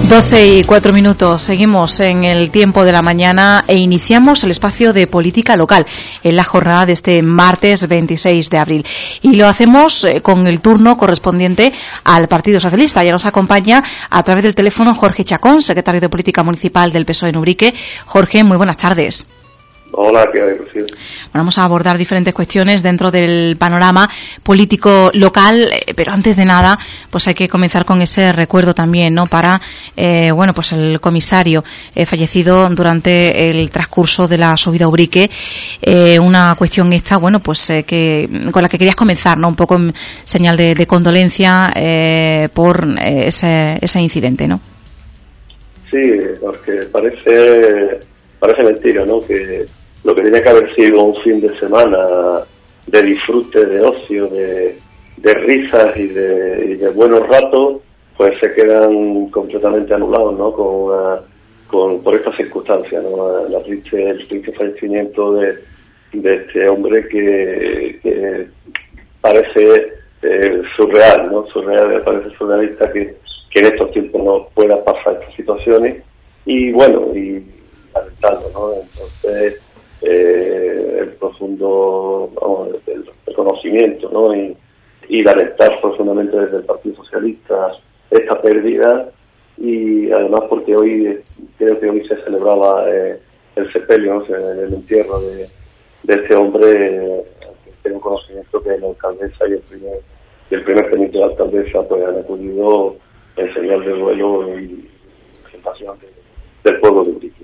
12:04. Seguimos en el tiempo de la mañana e iniciamos el espacio de política local en la jornada de este martes 26 de abril. Y lo hacemos con el turno correspondiente al Partido Socialista. Ya nos acompaña a través del teléfono Jorge Chacón, secretario de Política Municipal del PSOE en Ubrique. Jorge, muy buenas tardes. Hola, ¿qué hay, Rocío? Vamos a abordar diferentes cuestiones dentro del panorama político local, pero antes de nada, pues hay que comenzar con ese recuerdo también, ¿no? Para, pues el comisario fallecido durante el transcurso de la subida a Ubrique, una cuestión esta, que con la que querías comenzar, ¿no? Un poco en señal de condolencia por ese incidente, ¿no? Sí, porque parece mentira, ¿no? Que lo que tenía que haber sido un fin de semana de disfrute, de ocio, de risas y de buenos ratos, pues se quedan completamente anulados, ¿no? Por estas circunstancias, ¿no? El triste fallecimiento de este hombre que parece surreal, ¿no? Parece surrealista que en estos tiempos no pueda pasar estas situaciones y lamentarlo, ¿no? Entonces, el profundo el reconocimiento, ¿no? Y lamentar profundamente desde el Partido Socialista esta pérdida, y además porque creo que hoy se celebraba el sepelio, ¿no? El entierro de este hombre, que tengo conocimiento que la alcaldesa y el primer teniente de la alcaldesa pues han acudido en señal de duelo y presentación del pueblo de Ubrique.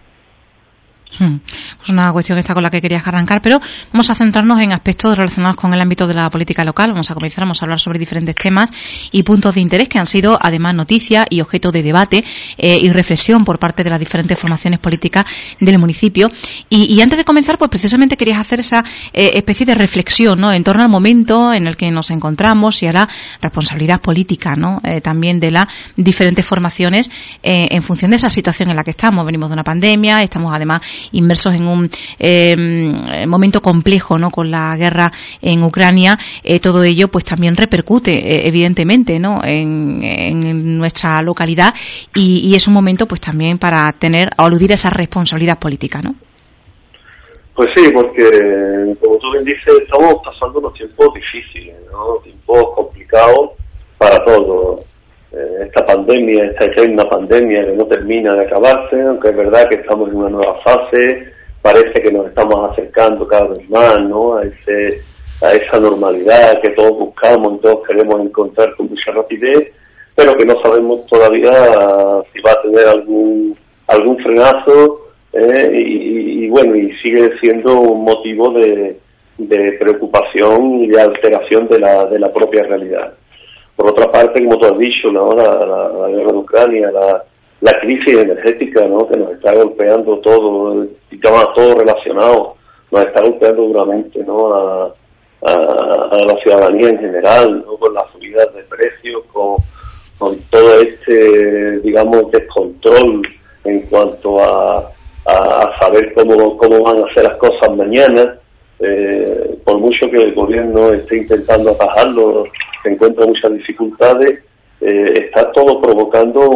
Pues una cuestión esta con la que querías arrancar, pero vamos a centrarnos en aspectos relacionados con el ámbito de la política local. Vamos a hablar sobre diferentes temas y puntos de interés que han sido además noticia y objeto de debate y reflexión por parte de las diferentes formaciones políticas del municipio. Y antes de comenzar, pues precisamente querías hacer esa especie de reflexión, ¿no? En torno al momento en el que nos encontramos y a la responsabilidad política, ¿no? También de las diferentes formaciones en función de esa situación en la que estamos. Venimos de una pandemia, estamos además inmersos en un momento complejo, ¿no? Con la guerra en Ucrania, todo ello pues también repercute evidentemente, ¿no? En nuestra localidad y es un momento pues también para aludir a esa responsabilidad política, ¿no? Pues sí, porque como tú bien dices, estamos pasando unos tiempos difíciles, ¿no? Tiempos complicados para todos. Esta pandemia, esta eterna pandemia que no termina de acabarse, aunque es verdad que estamos en una nueva fase, parece que nos estamos acercando cada vez más, ¿no? a esa normalidad que todos buscamos y todos queremos encontrar con mucha rapidez, pero que no sabemos todavía si va a tener algún frenazo, y sigue siendo un motivo de preocupación y de alteración de la propia realidad. Por otra parte, como tú has dicho, ¿no? La guerra de Ucrania, la crisis energética, ¿no? Que nos está golpeando todo, todo relacionado, nos está golpeando duramente, ¿no? A la ciudadanía en general, ¿no? Con las subidas de precios, con todo este, descontrol en cuanto a saber cómo van a ser las cosas mañana. Por mucho que el gobierno esté intentando atajarlo, se encuentra muchas dificultades, está todo provocando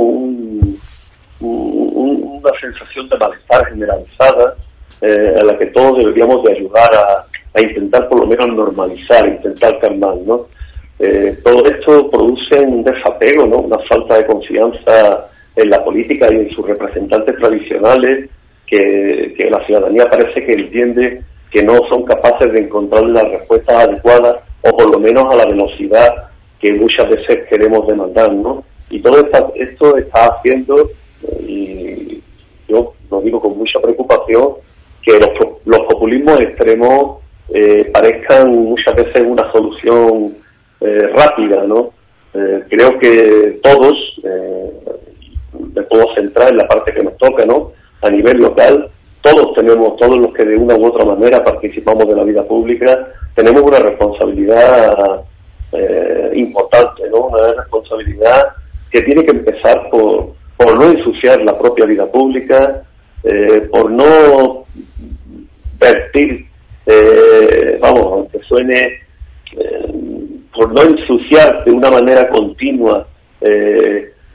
una sensación de malestar generalizada, a la que todos deberíamos de ayudar a intentar por lo menos normalizar, intentar calmar, ¿no? Todo esto produce un desapego, ¿no? Una falta de confianza en la política y en sus representantes tradicionales, que la ciudadanía parece que entiende que no son capaces de encontrar las respuestas adecuadas, o por lo menos a la velocidad que muchas veces queremos demandar, ¿no? Y todo esto está haciendo, y yo lo digo con mucha preocupación, que los populismos extremos parezcan muchas veces una solución rápida, ¿no? Creo que todos, me puedo centrar en la parte que nos toca, ¿no? A nivel local, todos los que de una u otra manera participamos de la vida pública, tenemos una responsabilidad importante, ¿no? Una responsabilidad que tiene que empezar por no ensuciar la propia vida pública, por no vertir, aunque suene, por no ensuciar de una manera continua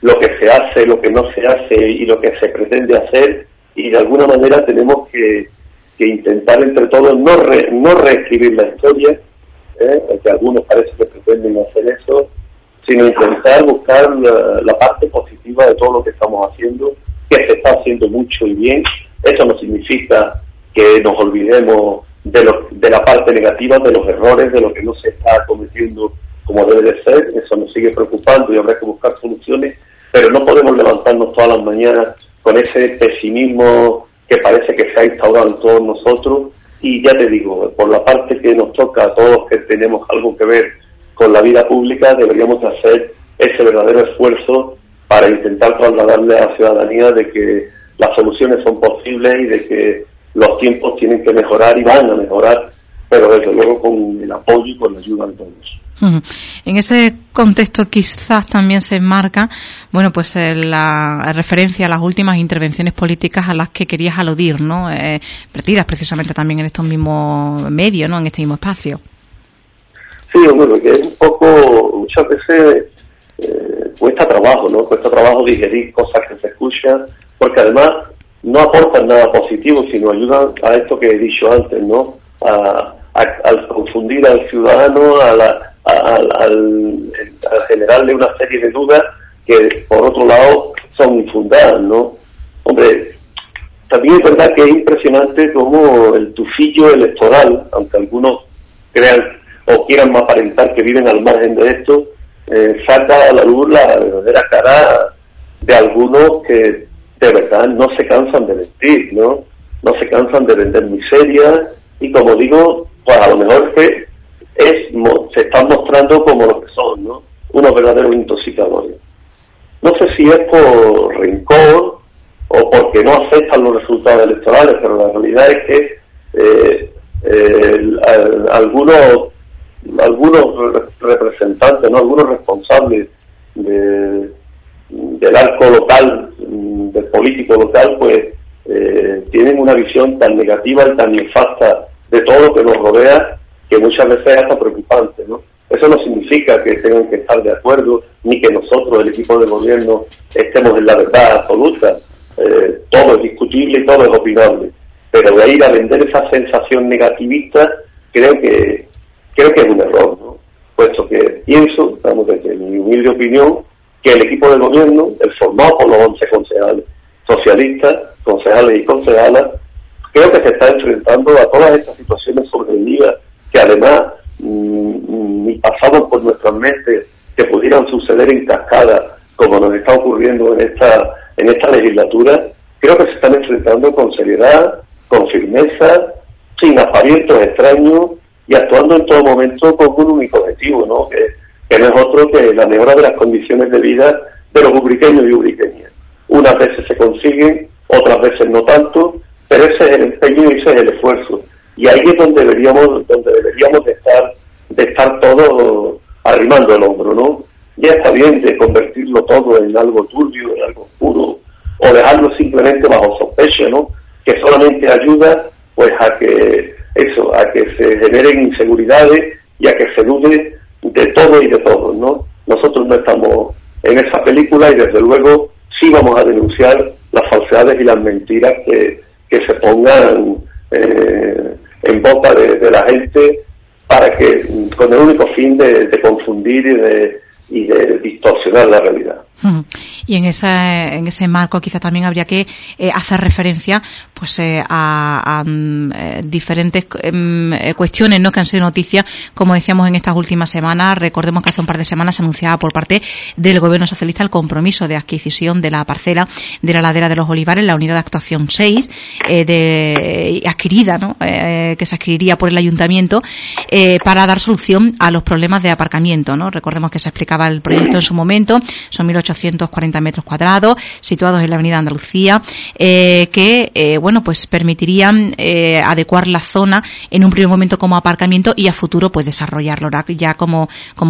lo que se hace, lo que no se hace y lo que se pretende hacer, y de alguna manera tenemos que intentar entre todos no reescribir la historia, porque algunos parece que pretenden hacer eso, sino intentar buscar la parte positiva de todo lo que estamos haciendo, que se está haciendo mucho y bien. Eso no significa que nos olvidemos de la parte negativa, de los errores, de lo que no se está cometiendo como debe de ser. Eso nos sigue preocupando y habrá que buscar soluciones, pero no podemos levantarnos todas las mañanas con ese pesimismo que parece que se ha instaurado en todos nosotros. Y ya te digo, por la parte que nos toca a todos los que tenemos algo que ver con la vida pública, deberíamos hacer ese verdadero esfuerzo para intentar trasladarle a la ciudadanía de que las soluciones son posibles y de que los tiempos tienen que mejorar y van a mejorar, pero desde luego con el apoyo y con la ayuda de todos. En ese contexto quizás también se enmarca, bueno, pues la referencia a las últimas intervenciones políticas a las que querías aludir, ¿no? Vertidas precisamente también en estos mismos medios, ¿no? En este mismo espacio. Sí, bueno, que es un poco, muchas veces cuesta trabajo, ¿no? Cuesta trabajo digerir cosas que se escuchan, porque además no aportan nada positivo, sino ayudan a esto que he dicho antes, ¿no? Al confundir al ciudadano, al generarle una serie de dudas que, por otro lado, son infundadas, ¿no? Hombre, también es verdad que es impresionante cómo el tufillo electoral, aunque algunos crean o quieran aparentar que viven al margen de esto, saca a la luz la verdadera cara de algunos que de verdad no se cansan de mentir, ¿no? No se cansan de vender miseria y, como digo, pues a lo mejor que se están mostrando como lo que son, ¿no? Unos verdaderos intoxicadores. No sé si es por rencor o porque no aceptan los resultados electorales, pero la realidad es que algunos representantes, ¿no? Algunos responsables del arco local, del político local, pues tienen una visión tan negativa y tan nefasta de todo lo que nos rodea, que muchas veces es hasta preocupante, ¿no? Eso no significa que tengan que estar de acuerdo, ni que nosotros, el equipo de gobierno, estemos en la verdad absoluta. Todo es discutible y todo es opinable. Pero de ir a vender esa sensación negativista, creo que es un error, ¿no? Puesto que pienso, desde mi humilde opinión, que el equipo de gobierno, el formado por los 11 concejales socialistas, concejales y concejalas, creo que se está enfrentando a todas estas situaciones sobrevenidas que además ni pasaban por nuestras mentes que pudieran suceder en cascada, como nos está ocurriendo en esta legislatura. Creo que se están enfrentando con seriedad, con firmeza, sin aspavientos extraños y actuando en todo momento con un único objetivo, ¿no? Que no es otro que la mejora de las condiciones de vida de los ubriqueños y ubriqueñas. Unas veces se consiguen, otras veces no tanto, pero ese es el empeño y ese es el esfuerzo. Y ahí es donde deberíamos de estar todos arrimando el hombro, ¿no? Ya está bien de convertirlo todo en algo turbio, en algo oscuro, o dejarlo simplemente bajo sospecha, ¿no? Que solamente ayuda, pues, a que se generen inseguridades y a que se dude de todo y de todos, ¿no? Nosotros no estamos en esa película y desde luego sí vamos a denunciar las falsedades y las mentiras que se pongan en boca de la gente, para que, con el único fin de confundir y de distorsionar la realidad. Y en ese marco quizá también habría que hacer referencia pues a diferentes cuestiones, ¿no?, que han sido noticia, como decíamos, en estas últimas semanas. Recordemos que hace un par de semanas se anunciaba por parte del Gobierno socialista el compromiso de adquisición de la parcela de la ladera de los Olivares, la unidad de actuación 6 adquirida, ¿no?, que se adquiriría por el Ayuntamiento para dar solución a los problemas de aparcamiento, ¿no? Recordemos que se explicaba el proyecto en su momento. Son 1.840 metros cuadrados situados en la Avenida Andalucía, que pues permitirían adecuar la zona en un primer momento como aparcamiento y a futuro pues desarrollarlo ya como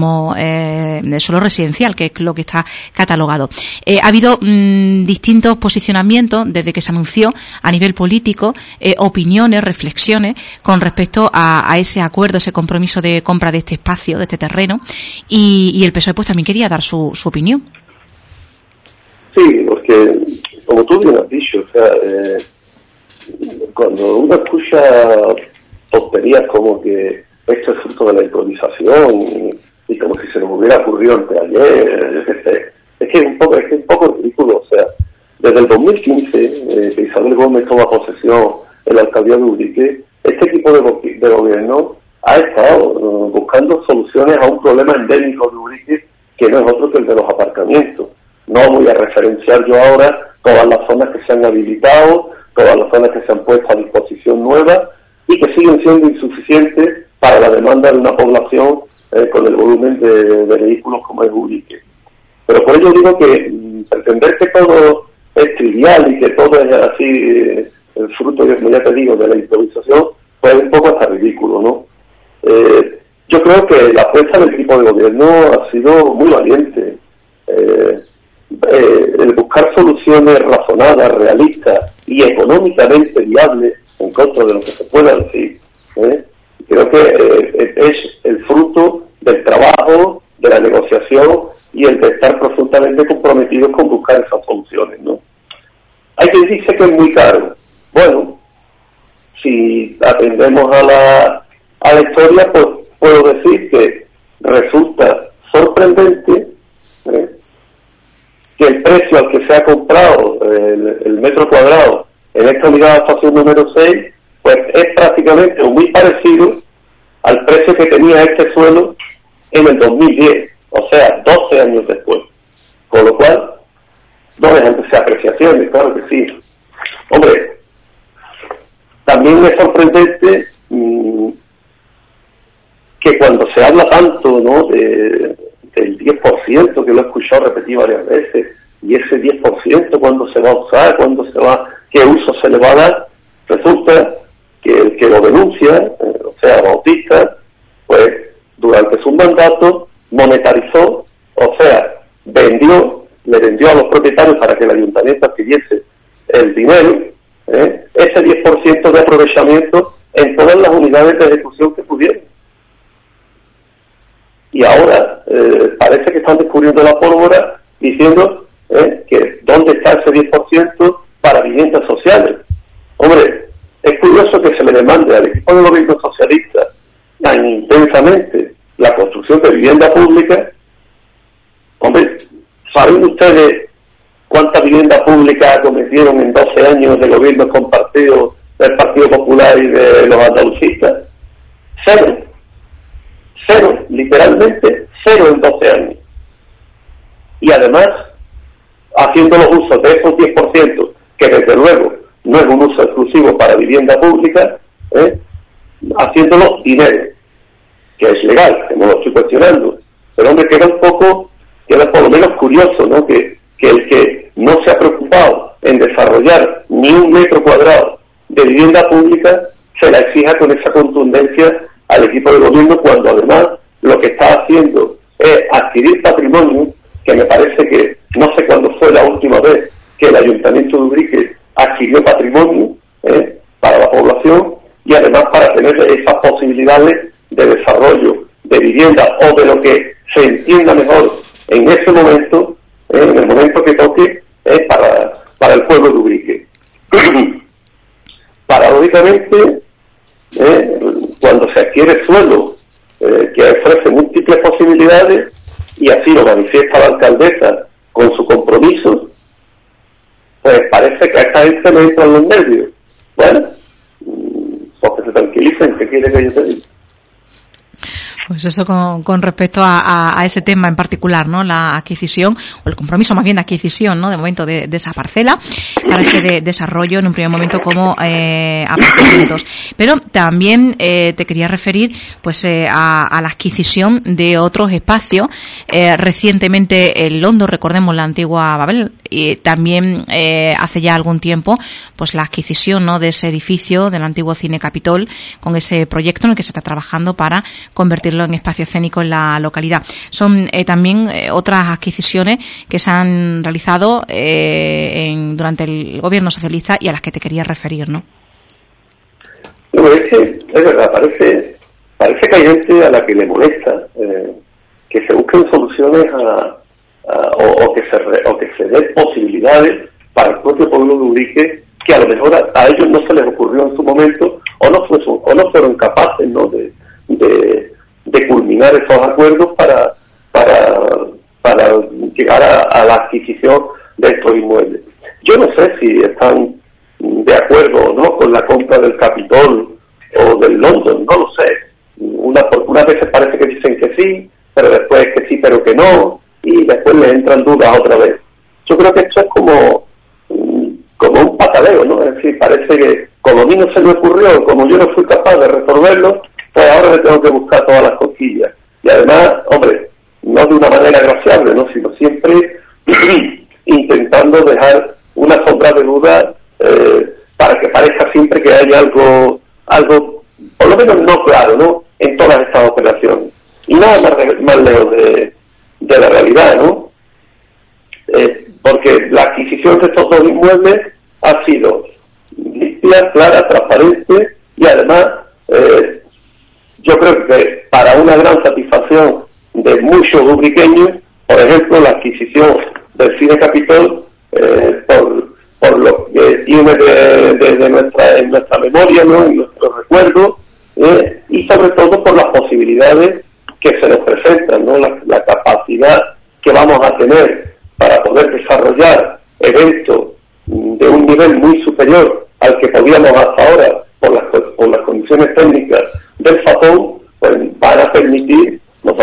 suelo residencial, que es lo que está catalogado. Ha habido distintos posicionamientos desde que se anunció a nivel político, opiniones, reflexiones con respecto a ese acuerdo, ese compromiso de compra de este espacio, de este terreno, y el PSOE pues también quería dar su opinión. Sí, porque como tú bien has dicho, o sea, cuando uno escucha tonterías como que esto es fruto de la improvisación y como si se nos hubiera ocurrido anteayer, es que es un poco ridículo. O sea, desde el 2015, que Isabel Gómez toma posesión en la alcaldía de Ubrique, este equipo de gobierno ha estado buscando soluciones a un problema endémico de Ubrique, que no es otro que el de los aparcamientos. No voy a referenciar yo ahora todas las zonas que se han habilitado, todas las zonas que se han puesto a disposición nueva y que siguen siendo insuficientes para la demanda de una población con el volumen de vehículos como es Ubrique. Pero por ello digo que pretender que todo es trivial y que todo es así, el fruto, como ya te digo, de la improvisación, pues es un poco hasta ridículo, ¿no? Yo creo que la apuesta del equipo de gobierno ha sido muy valiente. El buscar soluciones razonadas, realistas y económicamente viables, en contra de lo que se pueda decir, creo que es el fruto del trabajo, de la negociación y el de estar profundamente comprometidos con buscar esas soluciones, ¿no? Hay quien dice que es muy caro. Bueno, si atendemos a la historia, pues puedo decir que resulta sorprendente que el precio al que se ha comprado el metro cuadrado en esta unidad de estación número 6, pues es prácticamente muy parecido al precio que tenía este suelo en el 2010, o sea, 12 años después. Con lo cual, no dejan de ser apreciaciones, claro que sí. Hombre, también es sorprendente que cuando se habla tanto, ¿no?, del 10%, que lo he escuchado repetir varias veces, y ese 10%, ¿cuándo se va a usar? ¿Qué uso se le va a dar? Resulta que el que lo denuncia, o sea, Bautista, pues durante su mandato monetarizó, o sea, le vendió a los propietarios para que el ayuntamiento adquiriese el dinero, ese 10% de aprovechamiento en todas las unidades de ejecución que pudieron. Y ahora parece que están descubriendo la pólvora diciendo que dónde está ese 10% para viviendas sociales. Hombre, es curioso que se le demande al equipo de gobierno socialista tan intensamente la construcción de vivienda pública. Hombre, ¿saben ustedes cuánta vivienda pública cometieron en 12 años de gobierno compartido del Partido Popular y de los andalucistas? Cero, literalmente cero en 12 años. Y además, haciendo los usos de esos 10%, que desde luego no es un uso exclusivo para vivienda pública, haciéndolo dinero, que es legal, que no lo estoy cuestionando. Pero hombre, queda por lo menos curioso, ¿no?, que el que no se ha preocupado en desarrollar ni un metro cuadrado de vivienda pública se la exija con esa contundencia al equipo de gobierno, cuando además lo que está haciendo es adquirir patrimonio, que me parece que no sé cuándo fue la última vez que el Ayuntamiento de Ubrique adquirió patrimonio para la población, y además para tener esas posibilidades de desarrollo de vivienda o de lo que se entienda mejor en ese momento, en el momento que toque, para el pueblo de Ubrique. Paradójicamente, cuando se adquiere suelo que ofrece múltiples posibilidades, y así lo manifiesta la alcaldesa con su compromiso, pues parece que a esta gente le entran los nervios. Bueno, pues que se tranquilicen, ¿qué quiere que yo te diga? Pues eso con respecto a ese tema en particular, ¿no? La adquisición, o el compromiso más bien de adquisición, ¿no?, de momento de esa parcela para ese desarrollo en un primer momento como apartamentos. Pero también te quería referir pues a la adquisición de otros espacios. Recientemente en Londo, recordemos la antigua Babel, y también hace ya algún tiempo pues la adquisición, ¿no?, de ese edificio del antiguo Cine Capitol, con ese proyecto en el que se está trabajando para convertirlo en espacio escénico en la localidad. Son también otras adquisiciones que se han realizado durante el gobierno socialista y a las que te quería referir, ¿no? No, es verdad, parece que hay gente a la que le molesta que se busquen soluciones o que se den posibilidades para el propio pueblo de Ubrique, que a lo mejor a ellos no se les ocurrió en su momento, o no fueron capaces, ¿no?, de culminar esos acuerdos para llegar a la adquisición de estos inmuebles. Yo no sé si están de acuerdo o no con la compra del Capitol o del London, no lo sé. Unas veces parece que dicen que sí, pero después que sí, pero que no, y después les entran dudas otra vez. Yo creo que esto es como un pataleo, ¿no? Es decir, parece que como a mí no se me ocurrió, como yo no fui capaz de resolverlo, pues ahora le tengo que buscar todas las cosquillas. Y además, hombre, no de una manera agraciable, ¿no?, sino siempre intentando dejar una sombra de duda para que parezca siempre que hay algo por lo menos no claro, ¿no?, en todas estas operaciones. Y nada más lejos de la realidad, ¿no? Porque la adquisición de estos dos inmuebles ha sido limpia, clara, transparente y además yo creo que para una gran satisfacción de muchos ubriqueños, por ejemplo, la adquisición del Cine Capitol, por lo que tiene en nuestra memoria, ¿no?, en nuestros recuerdos, y sobre todo por las posibilidades que se nos presentan, ¿no?, la capacidad que vamos a tener para poder desarrollar eventos de un nivel muy superior al que podíamos hasta ahora por las condiciones técnicas del Japón, pues nos van a permitir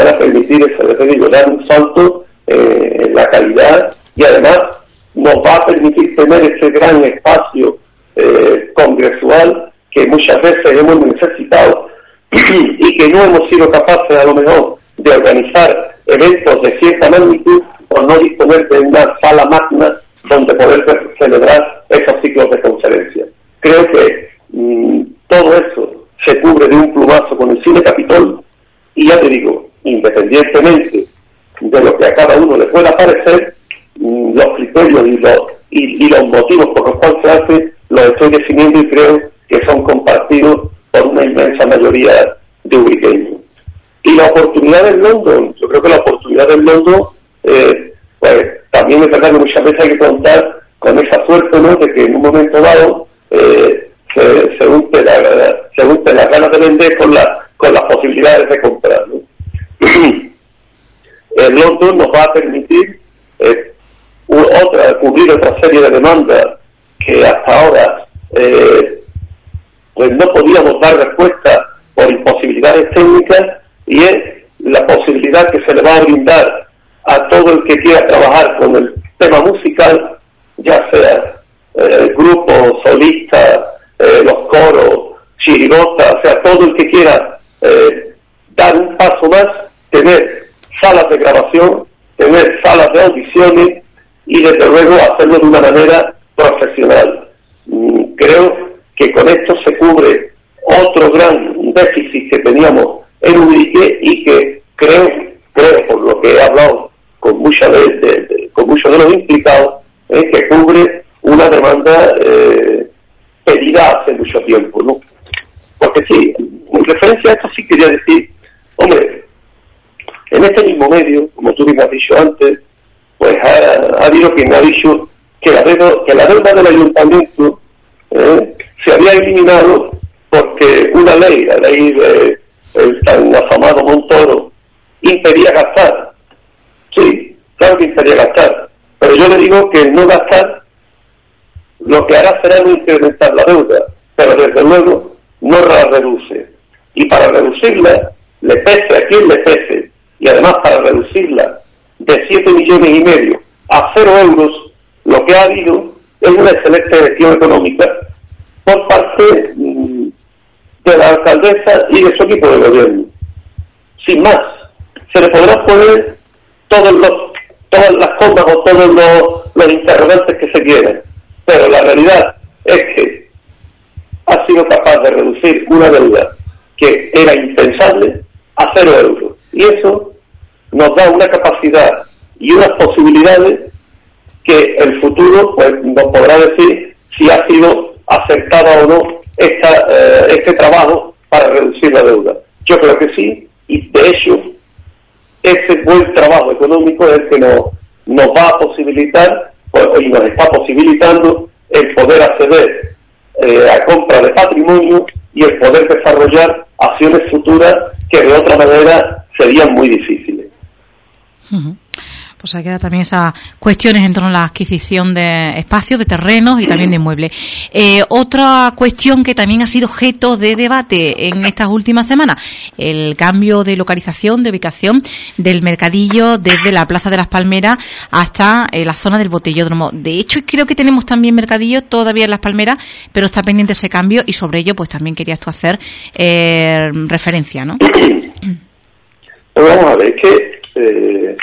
dar un salto en la calidad, y además nos va a permitir tener ese gran espacio congresual que muchas veces hemos necesitado y que no hemos sido capaces a lo mejor de organizar eventos de cierta magnitud por no disponer de una sala magna donde poder celebrar esos ciclos de conferencias. Creo que todo eso se cubre de un plumazo con el Cine Capitol, y ya te digo, independientemente de lo que a cada uno le pueda parecer, los criterios y los motivos por los cuales se hace los estoy definiendo y creo que son compartidos por una inmensa mayoría de ubriqueños. Y la oportunidad del London, yo creo que la oportunidad del London, pues también es verdad que muchas veces hay que contar con esa suerte, ¿no?, de que en un momento dado se unte las ganas de vender con las posibilidades de comprar, ¿no? El London nos va a permitir cubrir otra serie de demandas que hasta ahora pues no podíamos dar respuesta por imposibilidades técnicas, y es la posibilidad que se le va a brindar a todo el que quiera trabajar con el tema musical, ya sea grupos, solistas, los coros, chirigotas, o sea, todo el que quiera dar un paso más, tener salas de grabación, tener salas de audiciones y desde luego hacerlo de una manera profesional. Creo que con esto se cubre otro gran déficit que teníamos en Ubrique, y que creo por lo que he hablado con muchos de los implicados, que cubre una demanda pedida hace mucho tiempo, ¿no? Porque sí, en referencia a esto sí quería decir, hombre, en este mismo medio, como tú bien has dicho antes, pues ha habido quien ha dicho que la deuda del ayuntamiento se había eliminado porque una ley, la ley del tan afamado Montoro, impedía gastar. Sí, claro que impedía gastar, pero yo le digo que el no gastar lo que hará será no incrementar la deuda, pero desde luego no la reduce. Y para reducirla, le pese a quien le pese, y además para reducirla de 7,5 millones a 0 euros, lo que ha habido es una excelente gestión económica por parte de la alcaldesa y de su equipo de gobierno. Sin más, se le podrán poner todas las comas o todos los interrogantes que se quieran, pero la realidad es que ha sido capaz de reducir una deuda que era impensable a 0 euros. Y eso nos da una capacidad y unas posibilidades que el futuro pues nos podrá decir si ha sido acertada o no este trabajo para reducir la deuda. Yo creo que sí, y de hecho ese buen trabajo económico es el que nos nos va a posibilitar, y nos está posibilitando, el poder acceder a compra de patrimonio y el poder desarrollar acciones futuras que de otra manera serían muy difíciles. Uh-huh. Pues ahí queda también esas cuestiones en torno a la adquisición de espacios, de terrenos y también de inmuebles. Otra cuestión que también ha sido objeto de debate en estas últimas semanas, el cambio de localización, de ubicación del mercadillo desde la Plaza de las Palmeras hasta la zona del Botellódromo. De hecho, creo que tenemos también mercadillos todavía en Las Palmeras, pero está pendiente ese cambio y sobre ello pues también querías tú hacer referencia, ¿no? Pues vamos a ver, que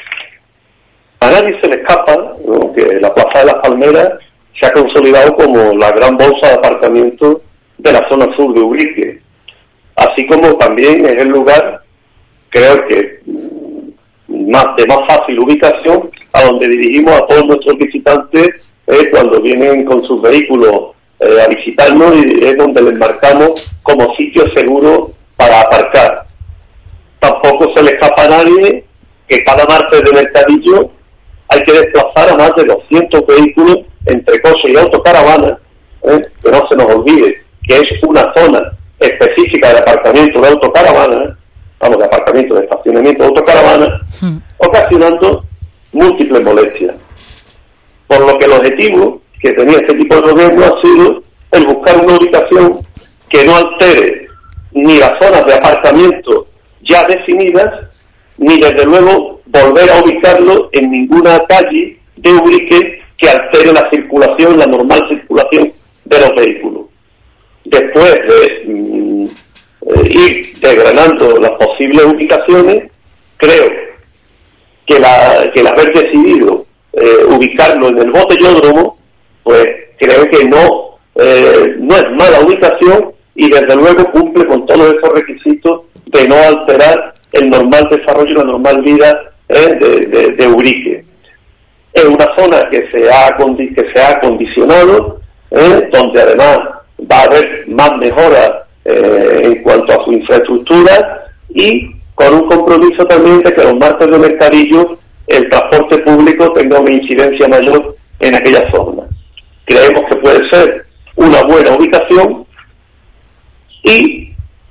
a nadie se le escapa, ¿no?, que la Plaza de las Palmeras se ha consolidado como la gran bolsa de aparcamientos de la zona sur de Ubrique, así como también es el lugar, creo que de más fácil ubicación, a donde dirigimos a todos nuestros visitantes cuando vienen con sus vehículos a visitarnos, y es donde les marcamos como sitio seguro para aparcar. Tampoco se le escapa a nadie que cada martes de mercadillo hay que desplazar a más de 200 vehículos entre coches y autocaravanas, que no se nos olvide que es una zona específica de aparcamiento de autocaravanas, de aparcamiento de estacionamiento de autocaravanas, ocasionando múltiples molestias. Por lo que el objetivo que tenía este tipo de gobierno ha sido el buscar una ubicación que no altere ni las zonas de aparcamiento ya definidas, ni desde luego volver a ubicarlo en ninguna calle de Ubrique que altere la circulación, la normal circulación de los vehículos. Después de ir desgranando las posibles ubicaciones, creo que el haber decidido ubicarlo en el Botellódromo, pues creo que no es mala ubicación, y desde luego cumple con todos esos requisitos de no alterar el normal desarrollo y la normal vida de Ubrique. Es una zona que se ha acondicionado, donde además va a haber más mejoras en cuanto a su infraestructura, y con un compromiso también de que los martes de mercadillo el transporte público tenga una incidencia mayor en aquella zona. Creemos que puede ser una buena ubicación, y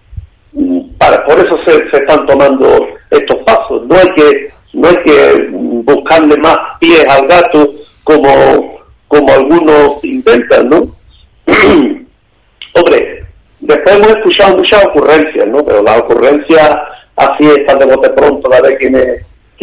por eso se están tomando estos pasos. No hay que buscarle más pies al gato como algunos inventan, ¿no? Hombre, después hemos escuchado muchas ocurrencias, ¿no? Pero las ocurrencias así están de bote pronto, a ver quién es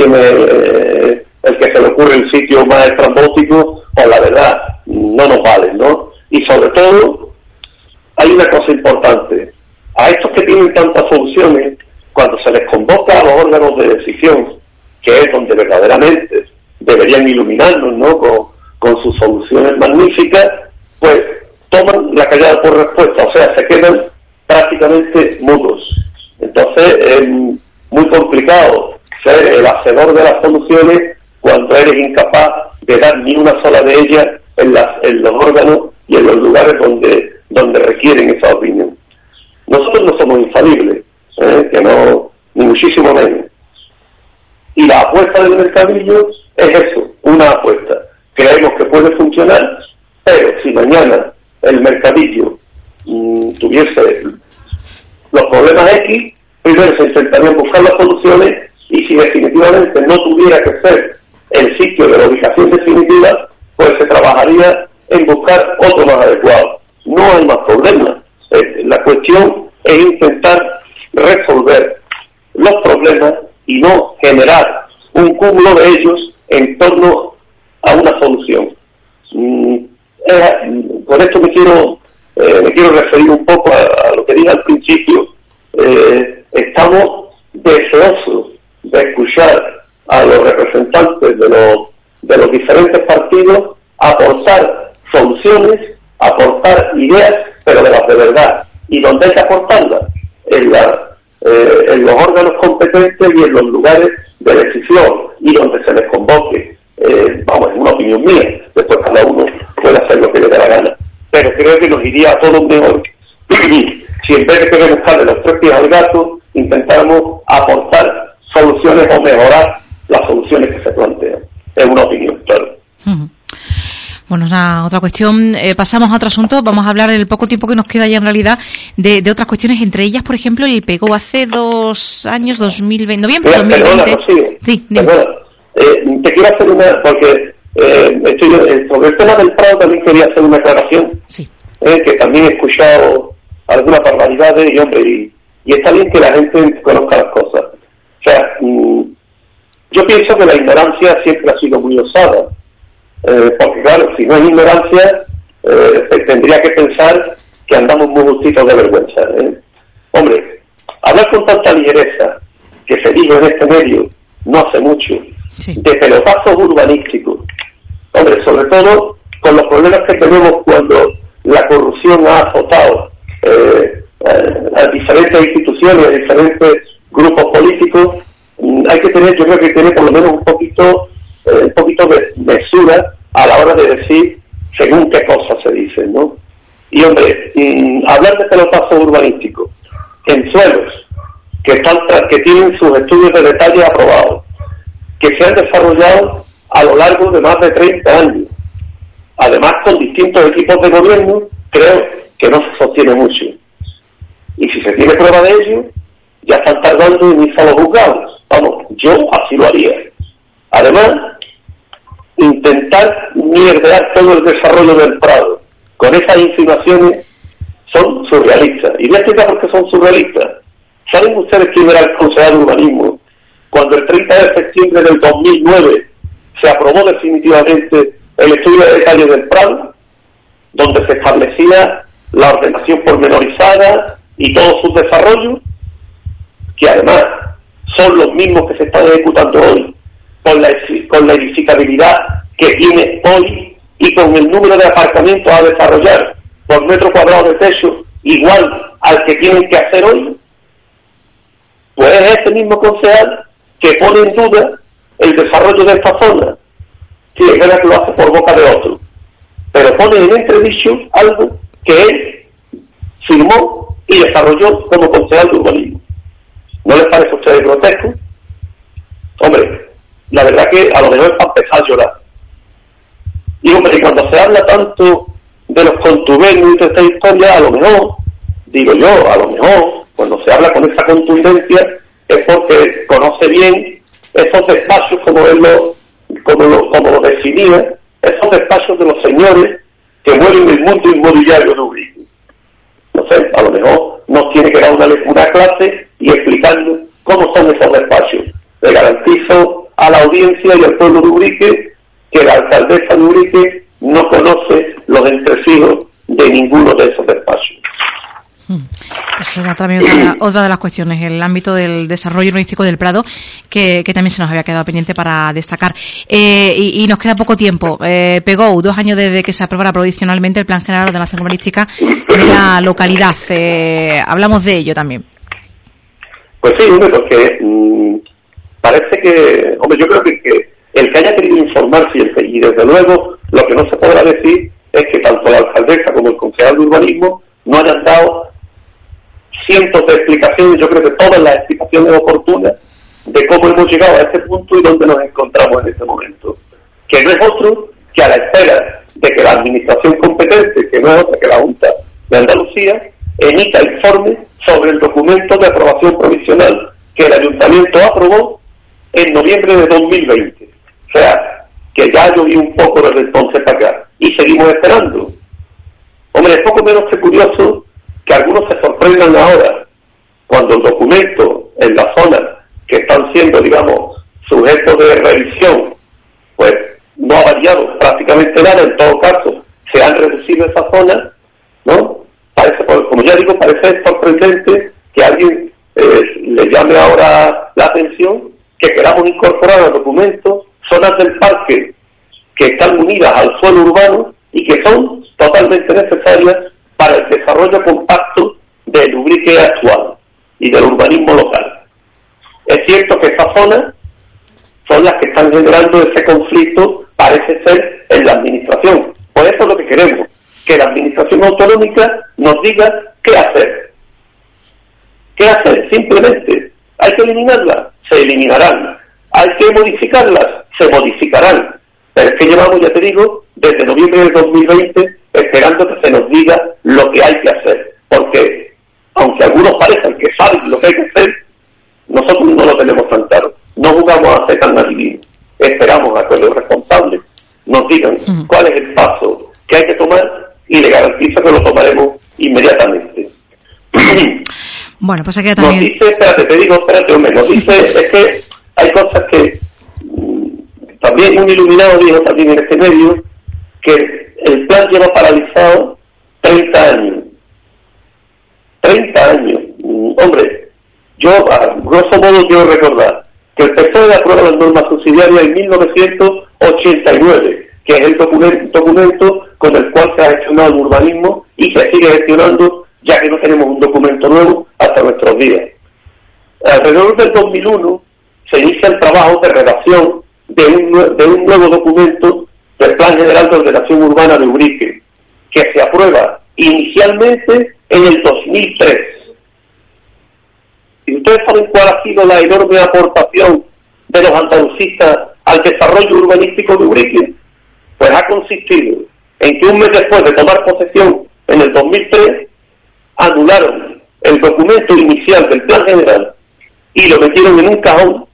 el que se le ocurre el sitio más estrambótico, pues la verdad no nos valen, ¿no? Y sobre todo hay una cosa importante: a estos que tienen tantas soluciones, cuando se les convoca a los órganos de decisión, que es donde verdaderamente deberían iluminarnos, ¿no?, con sus soluciones magníficas, pues toman la callada por respuesta, o sea, se quedan prácticamente mudos. Entonces es muy complicado ser el hacedor de las soluciones cuando eres incapaz de dar ni una sola de ellas en los órganos y en los lugares donde requieren esa opinión. Nosotros no somos infalibles, que no, ni muchísimo menos. Y la apuesta del mercadillo es eso, una apuesta. Creemos que puede funcionar, pero si mañana el mercadillo tuviese los problemas X, primero se intentarían buscar las soluciones, y si definitivamente no tuviera que ser el sitio de la ubicación definitiva, pues se trabajaría en buscar otro más adecuado. No hay más problemas. La cuestión es intentar resolver los problemas y no generar un cúmulo de ellos en torno a una solución. Por esto me quiero referir un poco a lo que dije al principio. Estamos deseosos de escuchar a los representantes de los diferentes partidos aportar soluciones, aportar ideas, pero de las de verdad. Y donde hay que aportarlas, en los órganos competentes y en los lugares de decisión, y donde se les convoque. Es una opinión mía, después cada uno puede hacer lo que le dé la gana. Pero creo que nos iría a todos mejor si en vez de querer buscarle los tres pies al gato, intentáramos aportar soluciones o mejorar las soluciones que se plantean. Es una opinión. otra cuestión. Pasamos a otro asunto. Vamos a hablar en el poco tiempo que nos queda ya en realidad de otras cuestiones, entre ellas, por ejemplo, el PEGO hace 2 años, 2020, noviembre de 2020. Perdona, sí, te quiero hacer una, porque sobre el tema del Prado también quería hacer una aclaración, sí. Que también he escuchado algunas barbaridades y, hombre, y está bien que la gente conozca las cosas. O sea, yo pienso que la ignorancia siempre ha sido muy osada, porque claro, si no es ignorancia, tendría que pensar que andamos muy justitos de vergüenza. Hombre, hablar con tanta ligereza que se dijo en este medio no hace mucho, sí, de pelotazos urbanísticos, hombre, sobre todo con los problemas que tenemos cuando la corrupción ha azotado a diferentes instituciones, a diferentes grupos políticos, hay que tener, yo creo que tiene por lo menos un poquito de mesura a la hora de decir según qué cosas se dicen, ¿no? Y hombre, hablar de pelotazos urbanísticos en suelos que tienen sus estudios de detalle aprobados, que se han desarrollado a lo largo de más de 30 años, además con distintos equipos de gobierno, creo que no se sostiene mucho. Y si se tiene prueba de ello, ya están tardando en irse a los juzgados. Vamos, yo así lo haría. Además, intentar mierdear todo el desarrollo del Prado con esas insinuaciones son surrealistas. Y voy a explicar por qué son surrealistas. ¿Saben ustedes quién era el concejal de urbanismo cuando el 30 de septiembre del 2009 se aprobó definitivamente el estudio de detalle del Prado, donde se establecía la ordenación pormenorizada y todos sus desarrollos, que además son los mismos que se están ejecutando hoy, con la edificabilidad que tiene hoy y con el número de aparcamientos a desarrollar por metro cuadrado de techo igual al que tienen que hacer hoy? Pues es ese mismo concejal que pone en duda el desarrollo de esta zona. Sí, es verdad que lo hace por boca de otro, pero pone en entredicho algo que él firmó y desarrolló como concejal de urbanismo. ¿No les parece a ustedes grotesco? Hombre, la verdad que a lo mejor es para empezar a llorar. Y hombre, cuando se habla tanto de los contubernios y de esta historia, a lo mejor, digo yo, a lo mejor, cuando se habla con esa contundencia, es porque conoce bien esos despachos, como lo definía, esos despachos de los señores que mueven el mundo inmobiliario de Ubrique. No sé, a lo mejor nos tiene que dar una clase y explicarnos cómo son esos despachos. Le garantizo a la audiencia y al pueblo de Ubrique que la alcaldesa de Ubrique no conoce los entresijos de ninguno de esos despachos. Esa era también otra de las cuestiones, el ámbito del desarrollo urbanístico del Prado, que también se nos había quedado pendiente para destacar. Y nos queda poco tiempo. PEGO, 2 años desde que se aprobara provisionalmente el Plan General de Ordenación Urbanística de la localidad. Hablamos de ello también. Pues sí, hombre, porque parece que, hombre, yo creo que el que haya querido informarse y desde luego lo que no se podrá decir es que tanto la alcaldesa como el concejal de urbanismo no hayan dado cientos de explicaciones, yo creo que todas las explicaciones oportunas de cómo hemos llegado a este punto y dónde nos encontramos en este momento, que no es otro que a la espera de que la administración competente, que no es otra que la Junta de Andalucía, emita informe sobre el documento de aprobación provisional que el Ayuntamiento aprobó en noviembre de 2020. O sea, que ya llovió un poco desde entonces para acá y seguimos esperando. Hombre, es poco menos que curioso que algunos se sorprendan ahora cuando el documento en la zona que están siendo, digamos, sujetos de revisión, pues no ha variado prácticamente nada. En todo caso, se han reducido esa zona, ¿no? Parece, como ya digo, parece sorprendente que alguien le llame ahora la atención que queramos incorporar al documento zonas del parque que están unidas al suelo urbano y que son totalmente necesarias para el desarrollo compacto del Ubrique actual y del urbanismo local. Es cierto que esas zonas son las que están generando ese conflicto, parece ser, en la administración. Por eso es lo que queremos, que la administración autonómica nos diga qué hacer. ¿Qué hacer? Simplemente, hay que eliminarlas, se eliminarán. Hay que modificarlas, se modificarán. Pero es que llevamos, ya te digo, desde noviembre del 2020 esperando que se nos diga lo que hay que hacer, porque aunque algunos parezcan que saben lo que hay que hacer, nosotros no lo tenemos tan claro. No jugamos a ser tan adivinos. Esperamos a que los responsables nos digan cuál es el paso que hay que tomar y le garantizo que lo tomaremos inmediatamente. Bueno, pues aquí también... Nos dice, nos dice, es que hay cosas que también un iluminado dijo también en este medio, que el plan lleva paralizado 30 años. 30 años. Hombre, yo a grosso modo quiero recordar que el PSOE aprueba las normas subsidiarias en 1989, que es el documento con el cual se ha gestionado el urbanismo y se sigue gestionando, ya que no tenemos un documento nuevo hasta nuestros días. Alrededor del 2001 se inicia el trabajo de redacción de un nuevo documento del Plan General de Ordenación Urbana de Ubrique, que se aprueba inicialmente en el 2003. ¿Y ustedes saben cuál ha sido la enorme aportación de los andalucistas al desarrollo urbanístico de Ubrique? Pues ha consistido en que un mes después de tomar posesión, en el 2003, anularon el documento inicial del Plan General y lo metieron en un cajón,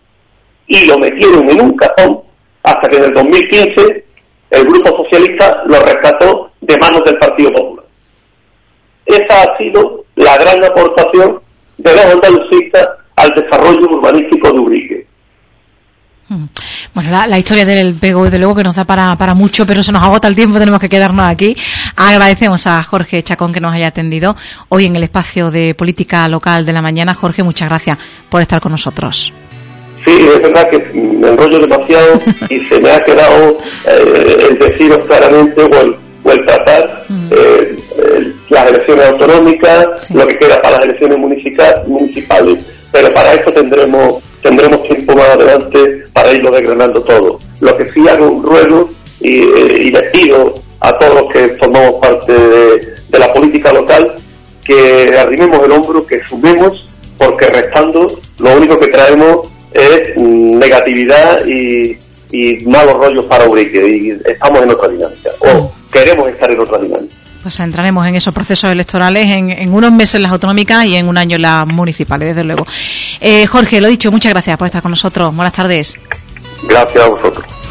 hasta que en el 2015 el Grupo Socialista lo rescató de manos del Partido Popular. Esa ha sido la gran aportación de los andalucistas al desarrollo urbanístico de Ubrique. Bueno, la historia del PEGO, desde luego que nos da para mucho, pero se nos agota el tiempo, tenemos que quedarnos aquí. Agradecemos a Jorge Chacón que nos haya atendido hoy en el espacio de política local de la mañana. Jorge, muchas gracias por estar con nosotros. Sí, es verdad que me enrollo demasiado y se me ha quedado el deciros claramente o el tratar las elecciones autonómicas, sí, lo que queda para las elecciones municipales, pero para eso tendremos tiempo más adelante para irlo desgranando todo. Lo que sí hago un ruego y les pido a todos los que formamos parte de la política local que arrimemos el hombro, que sumemos, porque restando lo único que traemos es negatividad y malos rollos para Ubrique, y estamos en otra dinámica, o queremos estar en otra dinámica. Pues entraremos en esos procesos electorales en unos meses las autonómicas y en un año las municipales, desde luego. Jorge, lo dicho, muchas gracias por estar con nosotros. Buenas tardes. Gracias a vosotros.